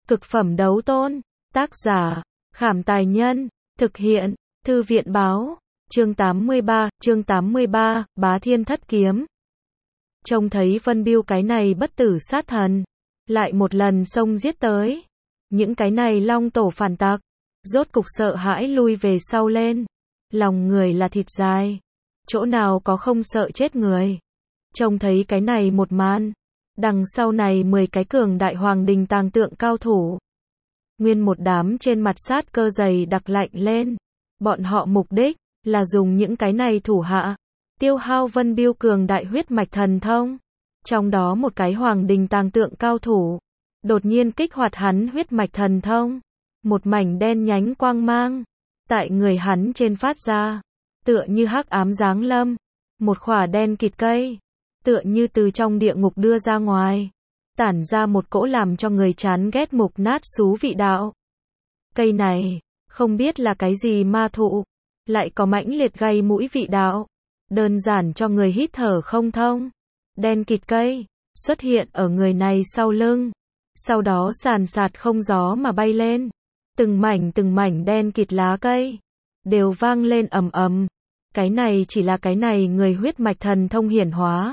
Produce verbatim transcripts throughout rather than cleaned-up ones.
Cực phẩm đấu tôn. Tác giả, Khảm Tài Nhân. Thực hiện, Thư viện Báo. Chương tám mươi ba, chương tám mươi ba, Bá Thiên Thất Kiếm. Trông thấy Vân Bưu cái này bất tử sát thần, lại một lần xông giết tới. Những cái này long tổ phản tặc, rốt cục sợ hãi lui về sau lên. Lòng người là thịt dai, chỗ nào có không sợ chết người. Trông thấy cái này một màn, đằng sau này mười cái cường đại hoàng đình tàng tượng cao thủ. Nguyên một đám trên mặt sát cơ dày đặc lạnh lên. Bọn họ mục đích là dùng những cái này thủ hạ, tiêu hao Vân Bưu cường đại huyết mạch thần thông. Trong đó một cái hoàng đình tàng tượng cao thủ, đột nhiên kích hoạt hắn huyết mạch thần thông. Một mảnh đen nhánh quang mang, tại người hắn trên phát ra, tựa như hắc ám giáng lâm. Một khỏa đen kịt cây, tựa như từ trong địa ngục đưa ra ngoài, tản ra một cỗ làm cho người chán ghét mục nát xú vị đạo. Cây này, không biết là cái gì ma thụ, lại có mãnh liệt gây mũi vị đạo, đơn giản cho người hít thở không thông. Đen kịt cây, xuất hiện ở người này sau lưng, sau đó sàn sạt không gió mà bay lên. Từng mảnh từng mảnh đen kịt lá cây, đều vang lên ầm ầm. Cái này chỉ là cái này người huyết mạch thần thông hiển hóa.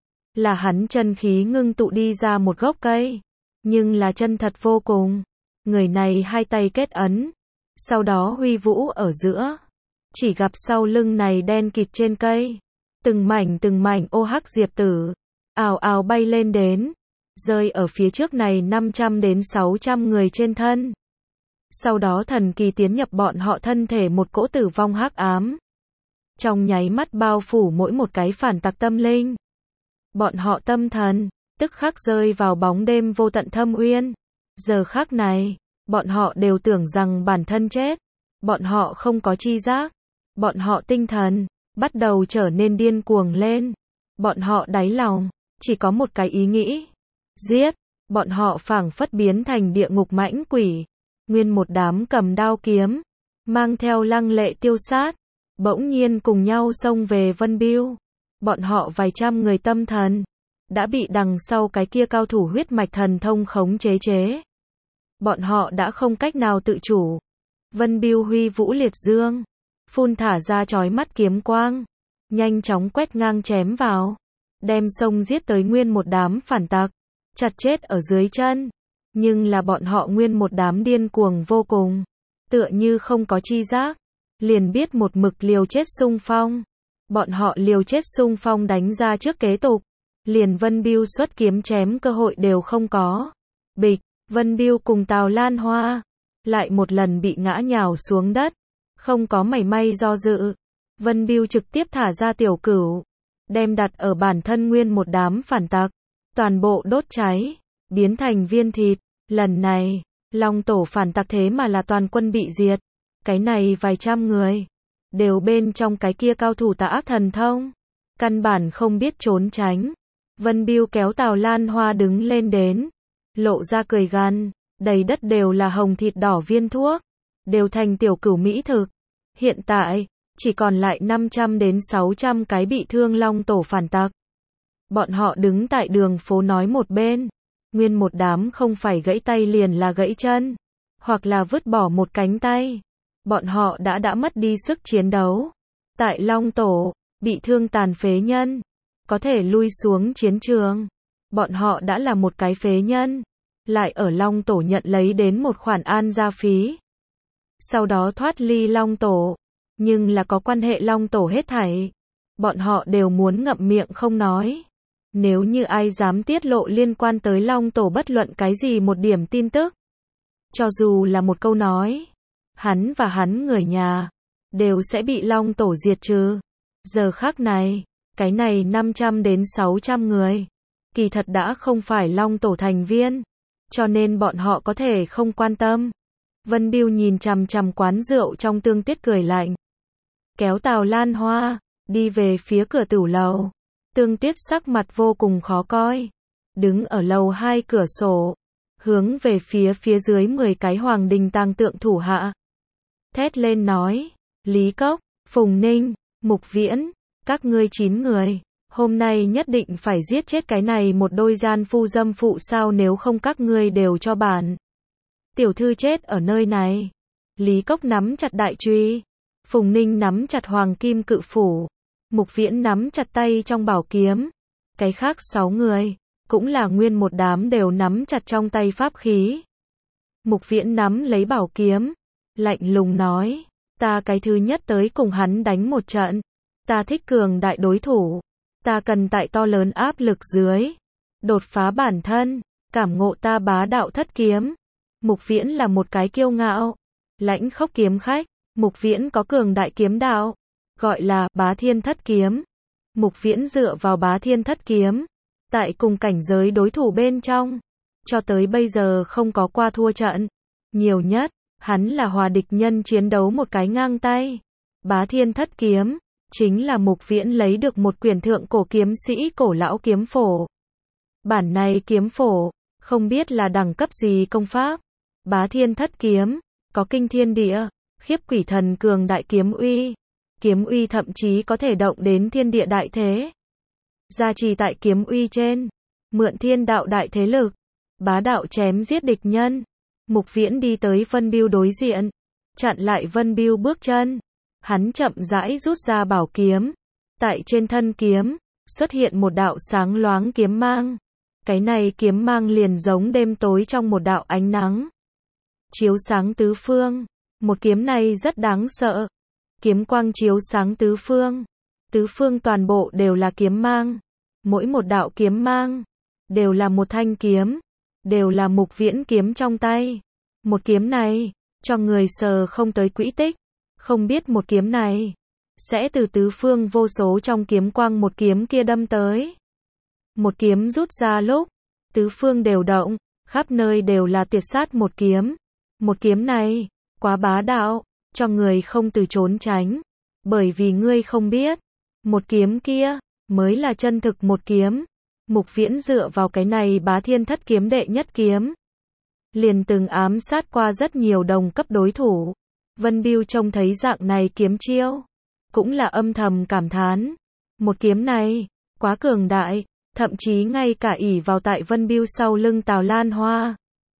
Là hắn chân khí ngưng tụ đi ra một gốc cây, nhưng là chân thật vô cùng. Người này hai tay kết ấn, sau đó huy vũ ở giữa. Chỉ gặp sau lưng này đen kịt trên cây, từng mảnh từng mảnh ô hắc diệp tử, ào ào bay lên đến, rơi ở phía trước này năm trăm đến sáu trăm người trên thân. Sau đó thần kỳ tiến nhập bọn họ thân thể một cỗ tử vong hắc ám. Trong nháy mắt bao phủ mỗi một cái phản tặc tâm linh. Bọn họ tâm thần, tức khắc rơi vào bóng đêm vô tận thâm uyên. Giờ khắc này, bọn họ đều tưởng rằng bản thân chết. Bọn họ không có chi giác. Bọn họ tinh thần, bắt đầu trở nên điên cuồng lên. Bọn họ đáy lòng, chỉ có một cái ý nghĩ. Giết, bọn họ phảng phất biến thành địa ngục mãnh quỷ. Nguyên một đám cầm đao kiếm, mang theo lăng lệ tiêu sát, bỗng nhiên cùng nhau xông về Vân Bưu. Bọn họ vài trăm người tâm thần, đã bị đằng sau cái kia cao thủ huyết mạch thần thông khống chế chế. Bọn họ đã không cách nào tự chủ. Vân Bưu huy vũ liệt dương, phun thả ra chói mắt kiếm quang, nhanh chóng quét ngang chém vào, đem xông giết tới nguyên một đám phản tặc, chặt chết ở dưới chân. Nhưng là bọn họ nguyên một đám điên cuồng vô cùng, tựa như không có chi giác, liền biết một mực liều chết xung phong. Bọn họ liều chết xung phong đánh ra trước kế tục, liền Vân Bưu xuất kiếm chém cơ hội đều không có. Bịch, Vân Bưu cùng Tào Lan Hoa lại một lần bị ngã nhào xuống đất, không có mảy may do dự. Vân Bưu trực tiếp thả ra tiểu cửu, đem đặt ở bản thân nguyên một đám phản tặc, toàn bộ đốt cháy, biến thành viên thịt. Lần này, long tổ phản tặc thế mà là toàn quân bị diệt. Cái này vài trăm người, đều bên trong cái kia cao thủ tà ác thần thông, căn bản không biết trốn tránh. Vân Bưu kéo Tào Lan Hoa đứng lên đến, lộ ra cười gằn, đầy đất đều là hồng thịt đỏ viên thuốc, đều thành tiểu cửu mỹ thực. Hiện tại, chỉ còn lại năm trăm đến sáu trăm cái bị thương long tổ phản tặc. Bọn họ đứng tại đường phố nói một bên, nguyên một đám không phải gãy tay liền là gãy chân, hoặc là vứt bỏ một cánh tay. Bọn họ đã đã mất đi sức chiến đấu. Tại long tổ, bị thương tàn phế nhân, có thể lui xuống chiến trường. Bọn họ đã là một cái phế nhân, lại ở long tổ nhận lấy đến một khoản an gia phí. Sau đó thoát ly long tổ, nhưng là có quan hệ long tổ hết thảy. Bọn họ đều muốn ngậm miệng không nói. Nếu như ai dám tiết lộ liên quan tới long tổ bất luận cái gì một điểm tin tức, cho dù là một câu nói, hắn và hắn người nhà đều sẽ bị long tổ diệt trừ. Giờ khắc này, cái này năm trăm đến sáu trăm người, kỳ thật đã không phải long tổ thành viên, cho nên bọn họ có thể không quan tâm. Vân Bưu nhìn chằm chằm quán rượu trong Tương Tiết cười lạnh, kéo Tào Lan Hoa đi về phía cửa tửu lầu. Tương Tiết sắc mặt vô cùng khó coi, đứng ở lầu hai cửa sổ, hướng về phía phía dưới mười cái hoàng đình tàng tượng thủ hạ, thét lên nói, Lý Cốc, Phùng Ninh, Mục Viễn, các ngươi chín người, hôm nay nhất định phải giết chết cái này một đôi gian phu dâm phụ sao, nếu không các ngươi đều cho bản tiểu thư chết ở nơi này. Lý Cốc nắm chặt đại truy, Phùng Ninh nắm chặt hoàng kim cự phủ, Mục Viễn nắm chặt tay trong bảo kiếm. Cái khác sáu người, cũng là nguyên một đám đều nắm chặt trong tay pháp khí. Mục Viễn nắm lấy bảo kiếm, lạnh lùng nói, ta cái thứ nhất tới cùng hắn đánh một trận. Ta thích cường đại đối thủ. Ta cần tại to lớn áp lực dưới, đột phá bản thân, cảm ngộ ta bá đạo thất kiếm. Mục Viễn là một cái kiêu ngạo, lãnh khốc kiếm khách. Mục Viễn có cường đại kiếm đạo, gọi là bá thiên thất kiếm. Mục Viễn dựa vào bá thiên thất kiếm, tại cùng cảnh giới đối thủ bên trong, cho tới bây giờ không có qua thua trận. Nhiều nhất, hắn là hòa địch nhân chiến đấu một cái ngang tay. Bá thiên thất kiếm, chính là Mục Viễn lấy được một quyển thượng cổ kiếm sĩ cổ lão kiếm phổ. Bản này kiếm phổ, không biết là đẳng cấp gì công pháp. Bá thiên thất kiếm, có kinh thiên địa, khiếp quỷ thần cường đại kiếm uy. Kiếm uy thậm chí có thể động đến thiên địa đại thế. Gia trì tại kiếm uy trên, mượn thiên đạo đại thế lực, bá đạo chém giết địch nhân. Mục Viễn đi tới Vân Bưu đối diện, chặn lại Vân Bưu bước chân. Hắn chậm rãi rút ra bảo kiếm, tại trên thân kiếm xuất hiện một đạo sáng loáng kiếm mang. Cái này kiếm mang liền giống đêm tối trong một đạo ánh nắng, chiếu sáng tứ phương. Một kiếm này rất đáng sợ. Kiếm quang chiếu sáng tứ phương. Tứ phương toàn bộ đều là kiếm mang. Mỗi một đạo kiếm mang đều là một thanh kiếm, đều là Mục Viễn kiếm trong tay. Một kiếm này cho người sờ không tới quỹ tích, không biết một kiếm này sẽ từ tứ phương vô số trong kiếm quang một kiếm kia đâm tới. Một kiếm rút ra lúc, tứ phương đều động, khắp nơi đều là tuyệt sát một kiếm. Một kiếm này quá bá đạo, cho người không từ trốn tránh, bởi vì ngươi không biết, một kiếm kia mới là chân thực một kiếm. Mục Viễn dựa vào cái này bá thiên thất kiếm đệ nhất kiếm, liền từng ám sát qua rất nhiều đồng cấp đối thủ. Vân Bưu trông thấy dạng này kiếm chiêu, cũng là âm thầm cảm thán, một kiếm này quá cường đại, thậm chí ngay cả ỷ vào tại Vân Bưu sau lưng Tào Lan Hoa,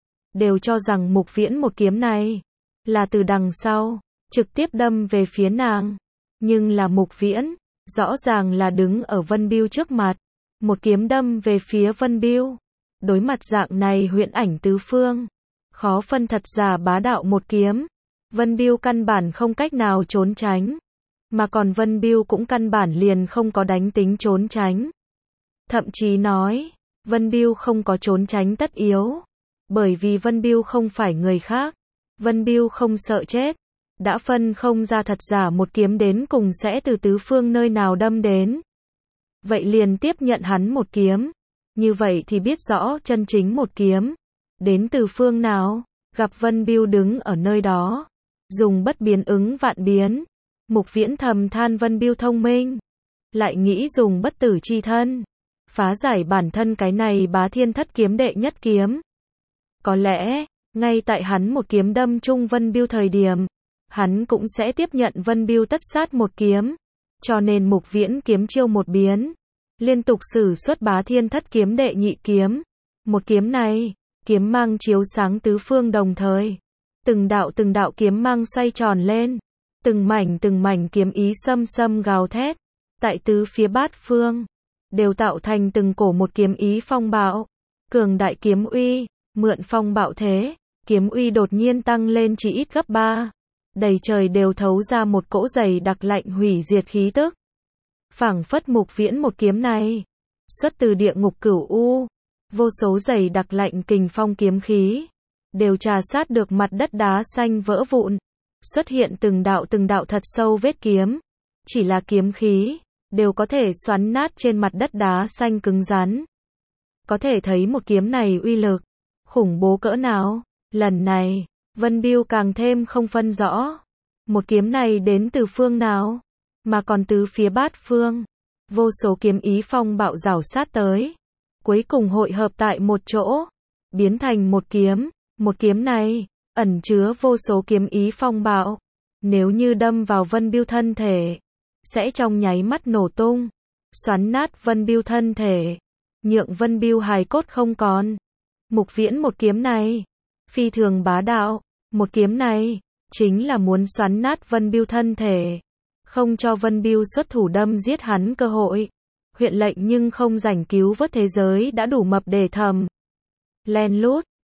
đều cho rằng Mục Viễn một kiếm này là từ đằng sau trực tiếp đâm về phía nàng. Nhưng là Mục Viễn rõ ràng là đứng ở Vân Bưu trước mặt, một kiếm đâm về phía Vân Bưu. Đối mặt dạng này huyễn ảnh tứ phương, khó phân thật giả bá đạo một kiếm, Vân Bưu căn bản không cách nào trốn tránh, mà còn Vân Bưu cũng căn bản liền không có đánh tính trốn tránh. Thậm chí nói, Vân Bưu không có trốn tránh tất yếu, bởi vì Vân Bưu không phải người khác. Vân Bưu không sợ chết, đã phân không ra thật giả một kiếm đến cùng sẽ từ tứ phương nơi nào đâm đến. Vậy liền tiếp nhận hắn một kiếm, như vậy thì biết rõ chân chính một kiếm đến từ phương nào. Gặp Vân Bưu đứng ở nơi đó, dùng bất biến ứng vạn biến, Mục Viễn thầm than Vân Bưu thông minh, lại nghĩ dùng bất tử chi thân phá giải bản thân cái này bá thiên thất kiếm đệ nhất kiếm. Có lẽ ngay tại hắn một kiếm đâm chung Vân Bưu thời điểm, hắn cũng sẽ tiếp nhận Vân Bưu tất sát một kiếm. Cho nên Mục Viễn kiếm chiêu một biến, liên tục sử xuất bá thiên thất kiếm đệ nhị kiếm. Một kiếm này, kiếm mang chiếu sáng tứ phương đồng thời, từng đạo từng đạo kiếm mang xoay tròn lên, từng mảnh từng mảnh kiếm ý xâm xâm gào thét, tại tứ phía bát phương đều tạo thành từng cổ một kiếm ý phong bạo. Cường đại kiếm uy, mượn phong bạo thế, kiếm uy đột nhiên tăng lên chỉ ít gấp ba, đầy trời đều thấu ra một cỗ dày đặc lạnh hủy diệt khí tức. Phảng phất Mục Viễn một kiếm này xuất từ địa ngục cửu u, vô số dày đặc lạnh kình phong kiếm khí đều trà sát được mặt đất đá xanh vỡ vụn, xuất hiện từng đạo từng đạo thật sâu vết kiếm, chỉ là kiếm khí đều có thể xoắn nát trên mặt đất đá xanh cứng rắn. Có thể thấy một kiếm này uy lực khủng bố cỡ nào. Lần này, Vân Bưu càng thêm không phân rõ một kiếm này đến từ phương nào, mà còn tứ phía bát phương, vô số kiếm ý phong bạo rảo sát tới, cuối cùng hội hợp tại một chỗ, biến thành một kiếm. Một kiếm này ẩn chứa vô số kiếm ý phong bạo, nếu như đâm vào Vân Bưu thân thể, sẽ trong nháy mắt nổ tung, xoắn nát Vân Bưu thân thể, nhượng Vân Bưu hài cốt không còn. Mục Viễn một kiếm này phi thường bá đạo. Một kiếm này, chính là muốn xoắn nát Vân Bưu thân thể. Không cho Vân Bưu xuất thủ đâm giết hắn cơ hội. Huyện lệnh nhưng không rảnh cứu vớt thế giới đã đủ mập để thầm. Len lút,